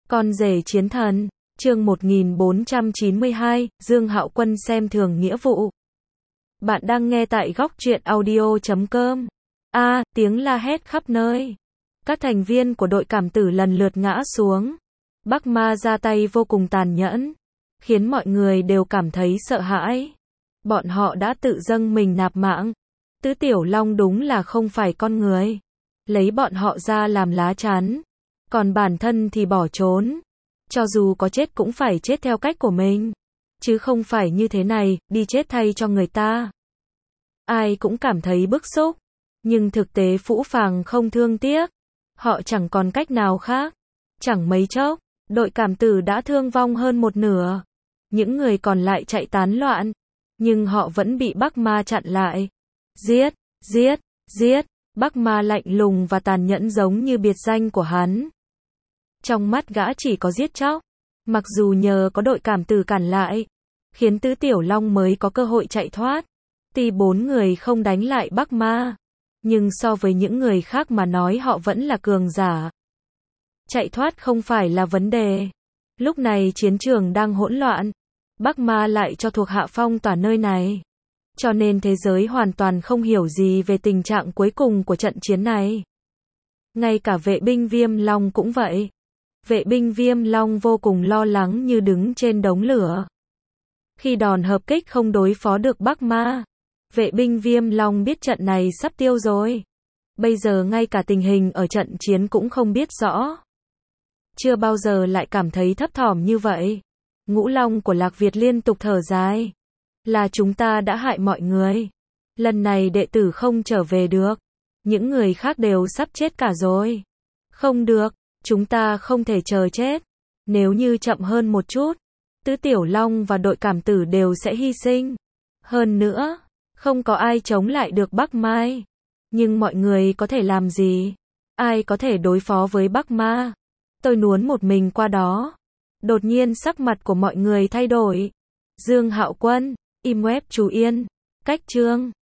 Con rể chiến thần, chương 1492, Dương Hạo Quân xem thường nghĩa vụ. Bạn đang nghe tại góc truyện audio.com. Tiếng la hét khắp nơi. Các thành viên của đội cảm tử lần lượt ngã xuống. Bắc Ma ra tay vô cùng tàn nhẫn, khiến mọi người đều cảm thấy sợ hãi. Bọn họ đã tự dâng mình nạp mạng. Tứ Tiểu Long đúng là không phải con người. Lấy bọn họ ra làm lá chắn. Còn bản thân thì bỏ trốn. Cho dù có chết cũng phải chết theo cách của mình. Chứ không phải như thế này, đi chết thay cho người ta. Ai cũng cảm thấy bức xúc. Nhưng thực tế phũ phàng không thương tiếc. Họ chẳng còn cách nào khác. Chẳng mấy chốc, đội cảm tử đã thương vong hơn một nửa. Những người còn lại chạy tán loạn. Nhưng họ vẫn bị Bắc Ma chặn lại. Giết, giết, giết. Bắc Ma lạnh lùng và tàn nhẫn giống như biệt danh của hắn. Trong mắt gã chỉ có giết chóc. Mặc dù nhờ có đội cảm tử cản lại, khiến Tứ Tiểu Long mới có cơ hội chạy thoát. Tuy 4 người không đánh lại Bắc Ma, nhưng so với những người khác mà nói họ vẫn là cường giả. Chạy thoát không phải là vấn đề. Lúc này chiến trường đang hỗn loạn. Bắc Ma lại cho thuộc hạ phong tỏa nơi này. Cho nên thế giới hoàn toàn không hiểu gì về tình trạng cuối cùng của trận chiến này. Ngay cả vệ binh Viêm Long cũng vậy. Vệ binh Viêm Long vô cùng lo lắng như đứng trên đống lửa. Khi đòn hợp kích không đối phó được Bắc Ma, vệ binh Viêm Long biết trận này sắp tiêu rồi. Bây giờ ngay cả tình hình ở trận chiến cũng không biết rõ. Chưa bao giờ lại cảm thấy thấp thỏm như vậy. Ngũ Long của Lạc Việt liên tục thở dài. Là chúng ta đã hại mọi người. Lần này đệ tử không trở về được. Những người khác đều sắp chết cả rồi. Không được, chúng ta không thể chờ chết. Nếu như chậm hơn một chút, Tứ Tiểu Long và đội cảm tử đều sẽ hy sinh. Hơn nữa, không có ai chống lại được Bắc Mai. Nhưng mọi người có thể làm gì? Ai có thể đối phó với Bắc Ma? Tôi nuốt một mình qua đó. Đột nhiên sắc mặt của mọi người thay đổi. Dương Hạo Quân, im web chú yên. Cách chương